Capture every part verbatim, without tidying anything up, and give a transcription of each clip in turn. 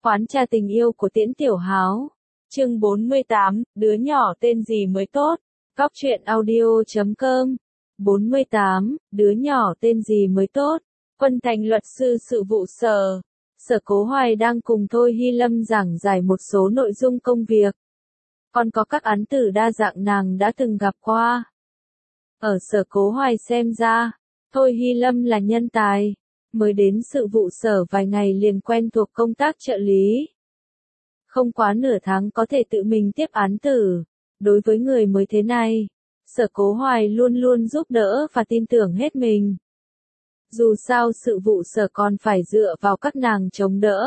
Quán trà tình yêu của Tiễn Tiểu Háo. Chương bốn mươi tám, đứa nhỏ tên gì mới tốt. Góc truyện audio chấm com. bốn mươi tám, đứa nhỏ tên gì mới tốt. Quân Thành luật sư sự vụ sở. Sở Cố Hoài đang cùng Thôi Hy Lâm giảng giải một số nội dung công việc. Còn có các án tử đa dạng nàng đã từng gặp qua. Ở Sở Cố Hoài xem ra, Thôi Hy Lâm là nhân tài. Mới đến sự vụ sở vài ngày liền quen thuộc công tác trợ lý. Không quá nửa tháng có thể tự mình tiếp án tử. Đối với người mới thế này, Sở Cố Hoài luôn luôn giúp đỡ và tin tưởng hết mình. Dù sao sự vụ sở còn phải dựa vào các nàng chống đỡ.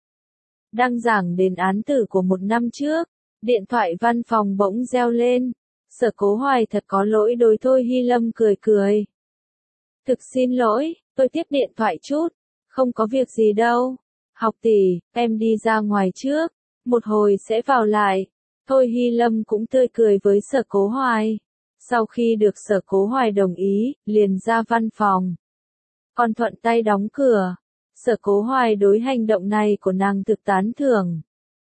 Đang giảng đến án tử của một năm trước, điện thoại văn phòng bỗng reo lên. Sở Cố Hoài thật có lỗi đối Thôi Hy Lâm cười cười. Thực xin lỗi, tôi tiếp điện thoại chút, không có việc gì đâu. Học tỷ, em đi ra ngoài trước, một hồi sẽ vào lại. Thôi Hy Lâm cũng tươi cười với Sở Cố Hoài. Sau khi được Sở Cố Hoài đồng ý, liền ra văn phòng. Còn thuận tay đóng cửa. Sở Cố Hoài đối hành động này của nàng thực tán thưởng.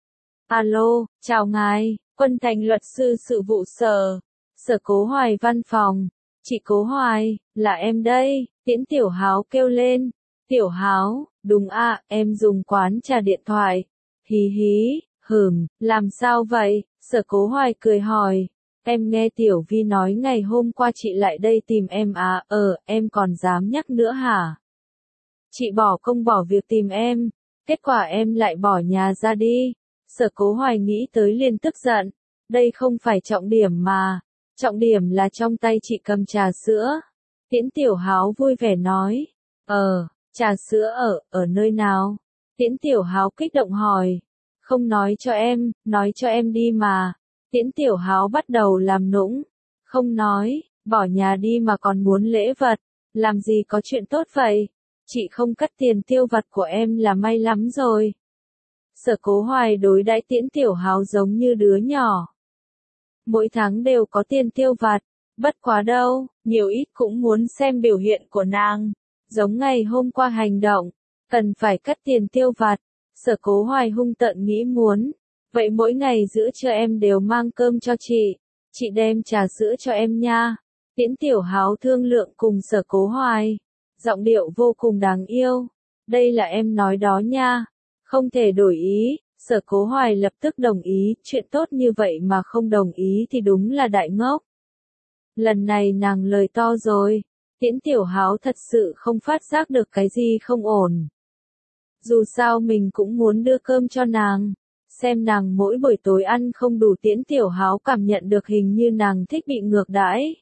Alo, chào ngài, Quân Thành luật sư sự vụ sở. Sở Cố Hoài văn phòng. Chị Cố Hoài, là em đây. Tiễn Tiểu Háo kêu lên. Tiểu Háo, đúng ạ, à, em dùng quán trà điện thoại. Hí hí, hừm, làm sao vậy? Sở Cố Hoài cười hỏi. Em nghe Tiểu Vi nói ngày hôm qua chị lại đây tìm em à, ờ, em còn dám nhắc nữa hả? Chị bỏ công bỏ việc tìm em, kết quả em lại bỏ nhà ra đi. Sở Cố Hoài nghĩ tới liền tức giận. Đây không phải trọng điểm mà. Trọng điểm là trong tay chị cầm trà sữa. Tiễn Tiểu Háo vui vẻ nói. Ờ, trà sữa ở, ở nơi nào? Tiễn Tiểu Háo kích động hỏi. Không nói cho em, nói cho em đi mà. Tiễn Tiểu Háo bắt đầu làm nũng. Không nói, bỏ nhà đi mà còn muốn lễ vật. Làm gì có chuyện tốt vậy? Chị không cắt tiền tiêu vặt của em là may lắm rồi. Sở Cố Hoài đối đãi Tiễn Tiểu Háo giống như đứa nhỏ. Mỗi tháng đều có tiền tiêu vặt, bất quá đâu, nhiều ít cũng muốn xem biểu hiện của nàng. Giống ngày hôm qua hành động, cần phải cắt tiền tiêu vặt. Sở Cố Hoài hung tợn nghĩ muốn. Vậy mỗi ngày giữa trưa em đều mang cơm cho chị. Chị đem trà sữa cho em nha. Tiễn Tiểu Háo thương lượng cùng Sở Cố Hoài. Giọng điệu vô cùng đáng yêu. Đây là em nói đó nha. Không thể đổi ý. Sở Cố Hoài lập tức đồng ý. Chuyện tốt như vậy mà không đồng ý thì đúng là đại ngốc. Lần này nàng lời to rồi. Tiễn Tiểu Háo thật sự không phát giác được cái gì không ổn. Dù sao mình cũng muốn đưa cơm cho nàng. Xem nàng mỗi buổi tối ăn không đủ. Tiễn Tiểu Háo cảm nhận được hình như nàng thích bị ngược đãi.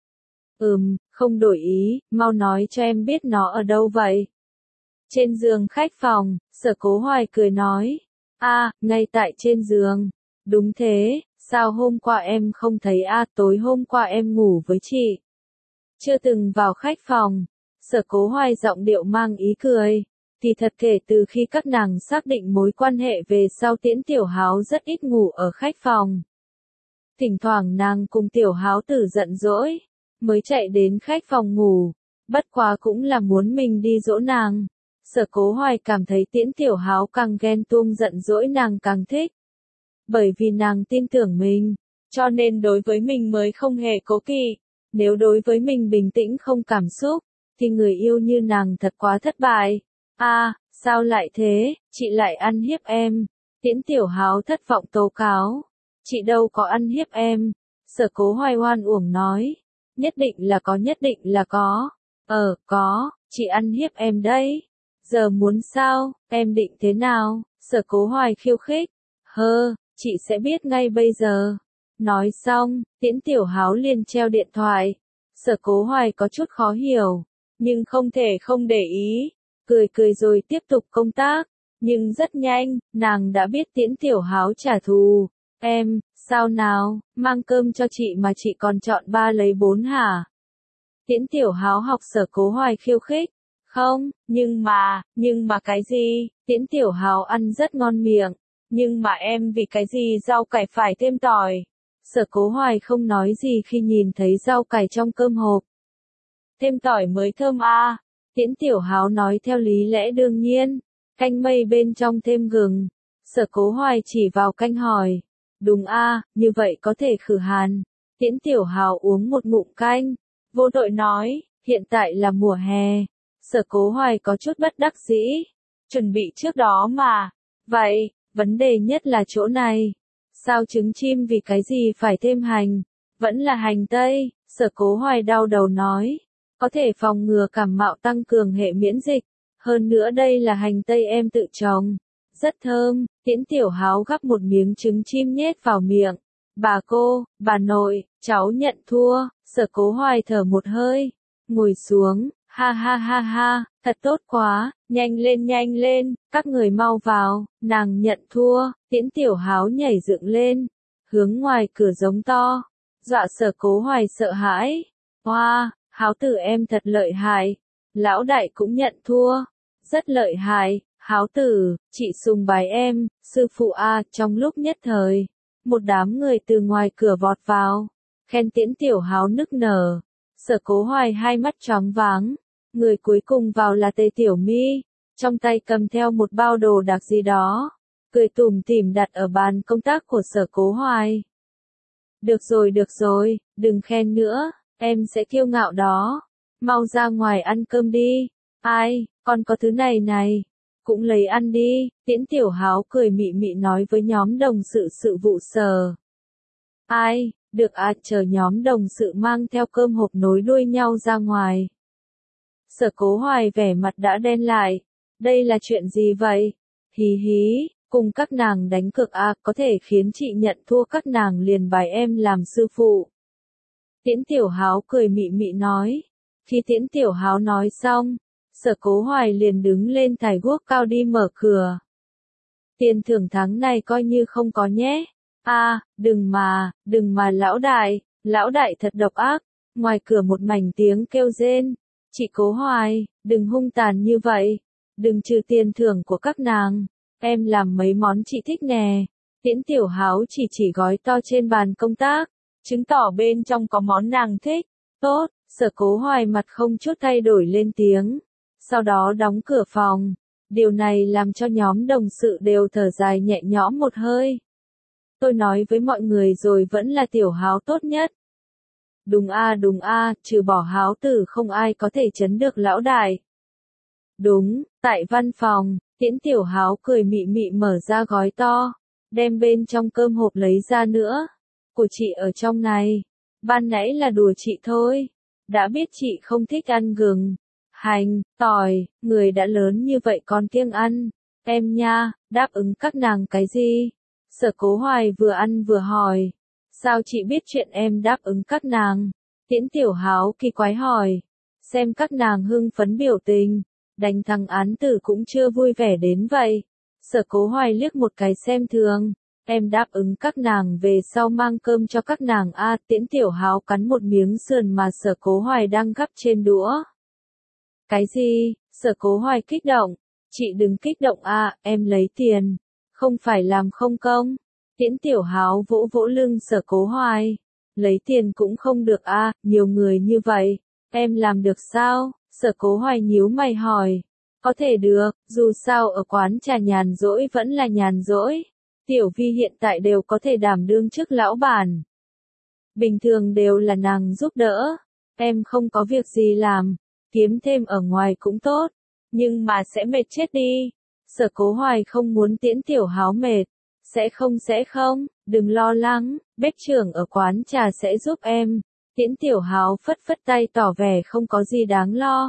Ừm, không đổi ý, mau nói cho em biết nó ở đâu vậy. Trên giường khách phòng, Sở Cố Hoài cười nói. A, à, ngay tại trên giường. Đúng thế, sao hôm qua em không thấy a, à, tối hôm qua em ngủ với chị. Chưa từng vào khách phòng. Sở Cố Hoài giọng điệu mang ý cười. Thì thật kể từ khi các nàng xác định mối quan hệ về sau Tiễn Tiểu Háo rất ít ngủ ở khách phòng. Thỉnh thoảng nàng cùng Tiểu Háo tử giận dỗi, mới chạy đến khách phòng ngủ. Bất quá cũng là muốn mình đi dỗ nàng. Sở Cố Hoài cảm thấy Tiễn Tiểu Háo càng ghen tuông giận dỗi nàng càng thích. Bởi vì nàng tin tưởng mình, cho nên đối với mình mới không hề cố kỵ. Nếu đối với mình bình tĩnh không cảm xúc, thì người yêu như nàng thật quá thất bại. A, à, sao lại thế, chị lại ăn hiếp em. Tiễn Tiểu Háo thất vọng tố cáo. Chị đâu có ăn hiếp em. Sở Cố Hoài hoan uổng nói. Nhất định là có, nhất định là có. Ờ, có, chị ăn hiếp em đấy. Giờ muốn sao, em định thế nào? Sở Cố Hoài khiêu khích. Hơ, chị sẽ biết ngay bây giờ. Nói xong, Tiễn Tiểu Háo liền treo điện thoại. Sở Cố Hoài có chút khó hiểu, nhưng không thể không để ý. Cười cười rồi tiếp tục công tác. Nhưng rất nhanh, nàng đã biết Tiễn Tiểu Háo trả thù. Em, sao nào, mang cơm cho chị mà chị còn chọn ba lấy bốn hả? Tiễn Tiểu Háo học Sở Cố Hoài khiêu khích. Không, nhưng mà, nhưng mà cái gì? Tiễn Tiểu Háo ăn rất ngon miệng. Nhưng mà em vì cái gì rau cải phải thêm tỏi? Sở Cố Hoài không nói gì khi nhìn thấy rau cải trong cơm hộp. Thêm tỏi mới thơm à? Tiễn Tiểu Háo nói theo lý lẽ đương nhiên. Canh mây bên trong thêm gừng. Sở Cố Hoài chỉ vào canh hỏi. Đúng a, như vậy có thể khử hàn. Tiễn Tiểu Hào uống một ngụm canh. Vô tội nói, hiện tại là mùa hè. Sở Cố Hoài có chút bất đắc dĩ. Chuẩn bị trước đó mà. Vậy, vấn đề nhất là chỗ này. Sao trứng chim vì cái gì phải thêm hành? Vẫn là hành tây. Sở Cố Hoài đau đầu nói. Có thể phòng ngừa cảm mạo tăng cường hệ miễn dịch. Hơn nữa đây là hành tây em tự trồng. Rất thơm. Tiễn Tiểu Háo gắp một miếng trứng chim nhét vào miệng. Bà cô, bà nội, cháu nhận thua. Sở Cố Hoài thở một hơi. Ngồi xuống. Ha ha ha ha, thật tốt quá, nhanh lên nhanh lên, các người mau vào, nàng nhận thua. Tiễn Tiểu Háo nhảy dựng lên, hướng ngoài cửa giống to, dọa Sở Cố Hoài sợ hãi. Hoa, wow, Háo tử em thật lợi hại, lão đại cũng nhận thua, rất lợi hại, Háo tử, chị sùng bái em, sư phụ a. Trong lúc nhất thời, một đám người từ ngoài cửa vọt vào, khen Tiễn Tiểu Háo nức nở. Sở Cố Hoài hai mắt choáng váng. Người cuối cùng vào là Tề Tiểu My, trong tay cầm theo một bao đồ đặc gì đó, cười tủm tỉm đặt ở bàn công tác của Sở Cố Hoài. Được rồi được rồi, đừng khen nữa, em sẽ kiêu ngạo đó, mau ra ngoài ăn cơm đi. Ai, còn có thứ này này, cũng lấy ăn đi. Tiễn Tiểu Háo cười mị mị nói với nhóm đồng sự sự vụ Sở. Ai, được à, chờ nhóm đồng sự mang theo cơm hộp nối đuôi nhau ra ngoài. Sở Cố Hoài vẻ mặt đã đen lại. Đây là chuyện gì vậy? Hí hí, cùng các nàng đánh cược à, có thể khiến chị nhận thua các nàng liền bài em làm sư phụ. Tiễn Tiểu Háo cười mị mị nói. Khi Tiễn Tiểu Háo nói xong, Sở Cố Hoài liền đứng lên thải guốc cao đi mở cửa. Tiền thưởng tháng này coi như không có nhé. À, đừng mà, đừng mà lão đại, lão đại thật độc ác. Ngoài cửa một mảnh tiếng kêu rên. Chị Cố Hoài, đừng hung tàn như vậy, đừng trừ tiền thưởng của các nàng, em làm mấy món chị thích nè. Tiễn Tiểu Háo chỉ chỉ gói to trên bàn công tác, chứng tỏ bên trong có món nàng thích. Tốt, Sở Cố Hoài mặt không chút thay đổi lên tiếng, sau đó đóng cửa phòng. Điều này làm cho nhóm đồng sự đều thở dài nhẹ nhõm một hơi. Tôi nói với mọi người rồi, vẫn là Tiểu Háo tốt nhất. Đúng a à, đúng a, à, trừ bỏ Háo tử không ai có thể chấn được lão đại. Đúng, tại văn phòng, Tiễn Tiểu Háo cười mị mị mở ra gói to, đem bên trong cơm hộp lấy ra nữa. Của chị ở trong này, ban nãy là đùa chị thôi, đã biết chị không thích ăn gừng, hành, tỏi, người đã lớn như vậy còn kiêng ăn, em nha, đáp ứng các nàng cái gì? Sở Cố Hoài vừa ăn vừa hỏi. Sao chị biết chuyện em đáp ứng các nàng? Tiễn Tiểu Háo kỳ quái hỏi. Xem các nàng hưng phấn biểu tình, đánh thằng án tử cũng chưa vui vẻ đến vậy. Sở Cố Hoài liếc một cái xem thường. Em đáp ứng các nàng về sau mang cơm cho các nàng a. À, Tiễn Tiểu Háo cắn một miếng sườn mà Sở Cố Hoài đang gắp trên đũa. Cái gì? Sở Cố Hoài kích động. Chị đừng kích động a, à, em lấy tiền, không phải làm không công. Tiễn Tiểu Háo vỗ vỗ lưng Sở Cố Hoài. Lấy tiền cũng không được a, à, nhiều người như vậy, em làm được sao? Sở Cố Hoài nhíu mày hỏi. Có thể được, dù sao ở quán trà nhàn rỗi vẫn là nhàn rỗi. Tiểu Vi hiện tại đều có thể đảm đương chức lão bản. Bình thường đều là nàng giúp đỡ. Em không có việc gì làm, kiếm thêm ở ngoài cũng tốt, nhưng mà sẽ mệt chết đi. Sở Cố Hoài không muốn Tiễn Tiểu Háo mệt. Sẽ không sẽ không, đừng lo lắng, bếp trưởng ở quán trà sẽ giúp em. Tiễn Tiểu Háo phất phất tay tỏ vẻ không có gì đáng lo.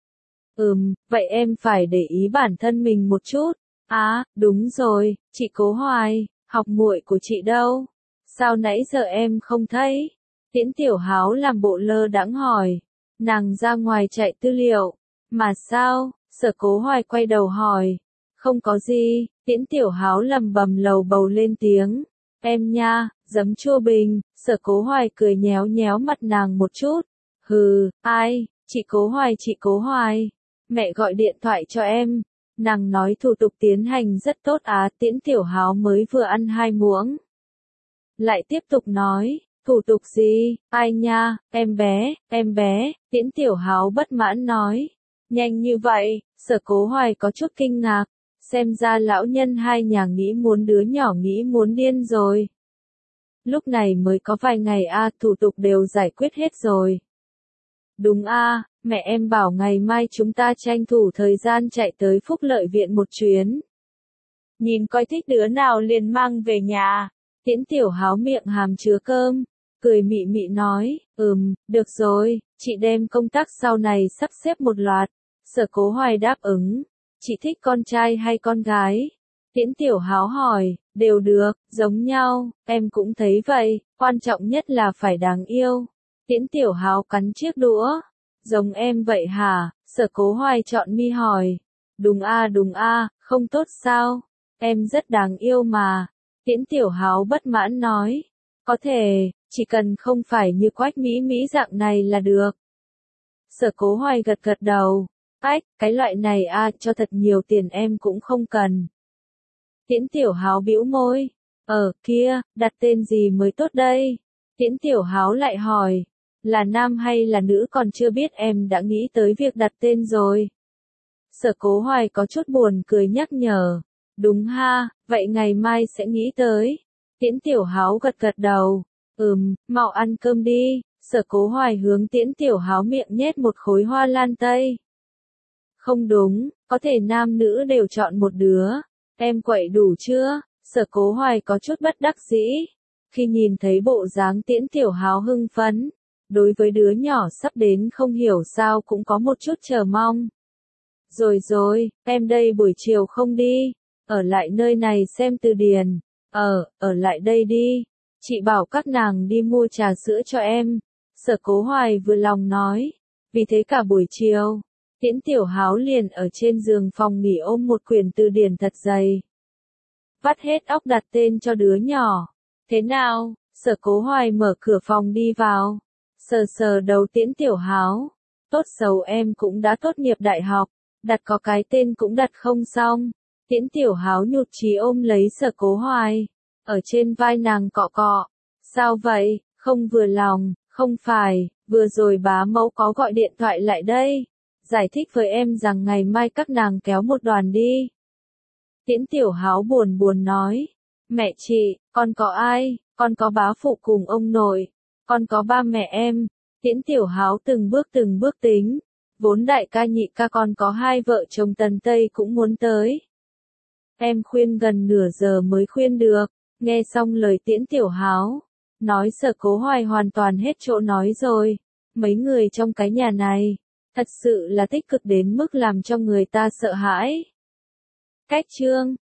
Ừm, vậy em phải để ý bản thân mình một chút. À, đúng rồi, chị Cố Hoài, học muội của chị đâu? Sao nãy giờ em không thấy? Tiễn Tiểu Háo làm bộ lơ đãng hỏi. Nàng ra ngoài chạy tư liệu. Mà sao? Sở Cố Hoài quay đầu hỏi. Không có gì. Tiễn Tiểu Háo lầm bầm lầu bầu lên tiếng. Em nha, giấm chua bình. Sở Cố Hoài cười nhéo nhéo mặt nàng một chút. Hừ, ai? Chị Cố Hoài chị Cố Hoài. Mẹ gọi điện thoại cho em. Nàng nói thủ tục tiến hành rất tốt á. Tiễn Tiểu Háo mới vừa ăn hai muỗng. Lại tiếp tục nói. Thủ tục gì? Ai nha, em bé, em bé. Tiễn Tiểu Háo bất mãn nói. Nhanh như vậy? Sở Cố Hoài có chút kinh ngạc. xem ra lão nhân hai nhà nghĩ muốn đứa nhỏ nghĩ muốn điên rồi. Lúc này mới có vài ngày a, thủ tục đều giải quyết hết rồi. Đúng a, mẹ em bảo ngày mai chúng ta tranh thủ thời gian chạy tới Phúc Lợi Viện một chuyến. Nhìn coi thích đứa nào liền mang về nhà. Tiễn Tiểu Háo miệng hàm chứa cơm, cười mị mị nói, ừm, được rồi, chị đem công tác sau này sắp xếp một loạt. Sở Cố Hoài đáp ứng, chị thích con trai hay con gái? Tiễn Tiểu Háo hỏi, đều được, giống nhau, em cũng thấy vậy, quan trọng nhất là phải đáng yêu. Tiễn Tiểu Háo cắn chiếc đũa, giống em vậy hả? Sở Cố Hoài chọn mi hỏi, đúng a đúng a, không tốt sao? Em rất đáng yêu mà. Tiễn Tiểu Háo bất mãn nói, có thể, chỉ cần không phải như Quách Mỹ Mỹ dạng này là được. Sở Cố Hoài gật gật đầu, ách, cái loại này a, cho thật nhiều tiền em cũng không cần. Tiễn Tiểu Háo bĩu môi, ờ, kia, đặt tên gì mới tốt đây? Tiễn Tiểu Háo lại hỏi, là nam hay là nữ còn chưa biết, em đã nghĩ tới việc đặt tên rồi. Sở Cố Hoài có chút buồn cười nhắc nhở, đúng ha, vậy ngày mai sẽ nghĩ tới. Tiễn Tiểu Háo gật gật đầu, ừm, mau ăn cơm đi. Sở Cố Hoài hướng Tiễn Tiểu Háo miệng nhét một khối hoa lan tây. Không đúng, có thể nam nữ đều chọn một đứa. Em quậy đủ chưa? Sở Cố Hoài có chút bất đắc dĩ. Khi nhìn thấy bộ dáng Tiễn Tiểu Háo hưng phấn, đối với đứa nhỏ sắp đến không hiểu sao cũng có một chút chờ mong. Rồi rồi, em đây buổi chiều không đi, ở lại nơi này xem từ điển. Ờ, ở lại đây đi. Chị bảo các nàng đi mua trà sữa cho em. Sở Cố Hoài vừa lòng nói. Vì thế cả buổi chiều, Tiễn Tiểu Háo liền ở trên giường phòng nghỉ ôm một quyển từ điển thật dày. Vắt hết óc đặt tên cho đứa nhỏ. Thế nào? Sở Cố Hoài mở cửa phòng đi vào. Sờ sờ đầu Tiễn Tiểu Háo. Tốt xấu em cũng đã tốt nghiệp đại học. Đặt có cái tên cũng đặt không xong. Tiễn Tiểu Háo nhụt chí ôm lấy Sở Cố Hoài. Ở trên vai nàng cọ cọ. Sao vậy? Không vừa lòng, không phải, vừa rồi bá mẫu có gọi điện thoại lại đây. Giải thích với em rằng ngày mai các nàng kéo một đoàn đi. Tiễn Tiểu Háo buồn buồn nói. Mẹ chị, con có ai? Con có bá phụ cùng ông nội. Con có ba mẹ em. Tiễn Tiểu Háo từng bước từng bước tính. Vốn đại ca nhị ca con có hai vợ chồng Tần Tây cũng muốn tới. Em khuyên gần nửa giờ mới khuyên được. Nghe xong lời Tiễn Tiểu Háo, nói Sở Cố Hoài hoàn toàn hết chỗ nói rồi. Mấy người trong cái nhà này, thật sự là tích cực đến mức làm cho người ta sợ hãi. Cách chương